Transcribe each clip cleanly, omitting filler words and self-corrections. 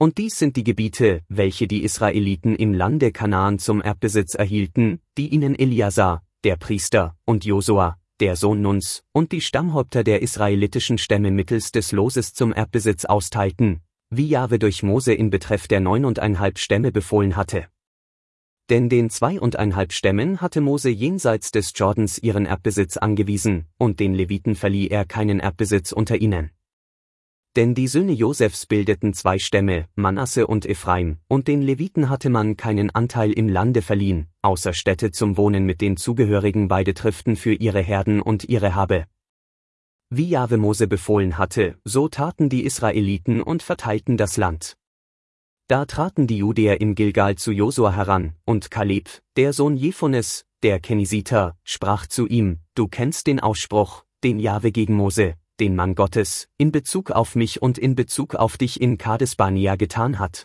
Und dies sind die Gebiete, welche die Israeliten im Lande Kanaan zum Erbbesitz erhielten, die ihnen Eleazar, der Priester, und Josua, der Sohn Nuns, und die Stammhäupter der israelitischen Stämme mittels des Loses zum Erbbesitz austeilten, wie Jahwe durch Mose in Betreff der 9,5 Stämme befohlen hatte. Denn den 2,5 Stämmen hatte Mose jenseits des Jordans ihren Erbbesitz angewiesen, und den Leviten verlieh er keinen Erbbesitz unter ihnen. Denn die Söhne Josefs bildeten 2 Stämme, Manasse und Ephraim, und den Leviten hatte man keinen Anteil im Lande verliehen, außer Städte zum Wohnen mit den zugehörigen Weidetriften für ihre Herden und ihre Habe. Wie Jahwe Mose befohlen hatte, so taten die Israeliten und verteilten das Land. Da traten die Judäer im Gilgal zu Josua heran, und Kaleb, der Sohn Jephones, der Kenisiter, sprach zu ihm: Du kennst den Ausspruch, den Jahwe gegen Mose, den Mann Gottes, in Bezug auf mich und in Bezug auf dich in Kades-Barnea getan hat.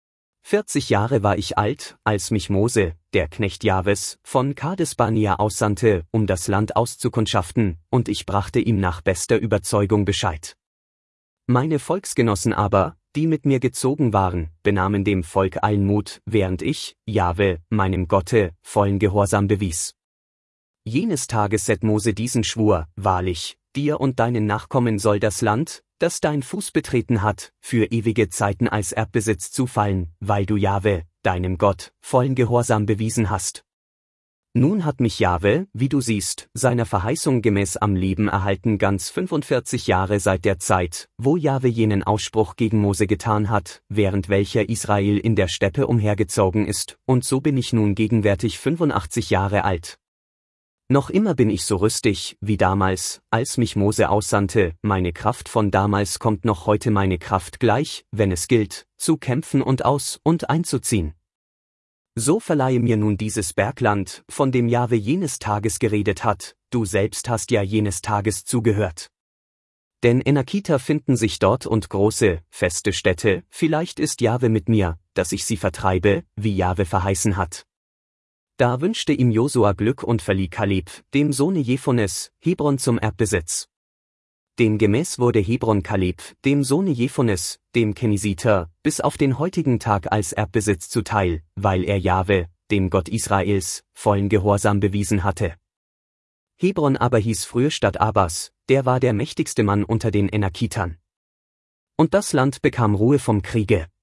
40 Jahre war ich alt, als mich Mose, der Knecht Jahwes, von Kades-Barnea aussandte, um das Land auszukundschaften, und ich brachte ihm nach bester Überzeugung Bescheid. Meine Volksgenossen aber, die mit mir gezogen waren, benahmen dem Volk allen Mut, während ich, Jahwe, meinem Gotte, vollen Gehorsam bewies. Jenes Tages set Mose diesen Schwur: Wahrlich, dir und deinen Nachkommen soll das Land, das dein Fuß betreten hat, für ewige Zeiten als Erbbesitz zufallen, weil du Jahwe, deinem Gott, vollen Gehorsam bewiesen hast. Nun hat mich Jahwe, wie du siehst, seiner Verheißung gemäß am Leben erhalten ganz 45 Jahre seit der Zeit, wo Jahwe jenen Ausspruch gegen Mose getan hat, während welcher Israel in der Steppe umhergezogen ist, und so bin ich nun gegenwärtig 85 Jahre alt. Noch immer bin ich so rüstig, wie damals, als mich Mose aussandte, meine Kraft von damals kommt noch heute meine Kraft gleich, wenn es gilt, zu kämpfen und aus- und einzuziehen. So verleihe mir nun dieses Bergland, von dem Jahwe jenes Tages geredet hat, du selbst hast ja jenes Tages zugehört. Denn Enakiter finden sich dort und große, feste Städte, vielleicht ist Jahwe mit mir, dass ich sie vertreibe, wie Jahwe verheißen hat. Da wünschte ihm Josua Glück und verlieh Kaleb, dem Sohne Jephones, Hebron zum Erbbesitz. Demgemäß wurde Hebron Kaleb, dem Sohne Jephones, dem Kenisiter, bis auf den heutigen Tag als Erbbesitz zuteil, weil er Jahwe, dem Gott Israels, vollen Gehorsam bewiesen hatte. Hebron aber hieß früher Stadt Abas, der war der mächtigste Mann unter den Enakitern. Und das Land bekam Ruhe vom Kriege.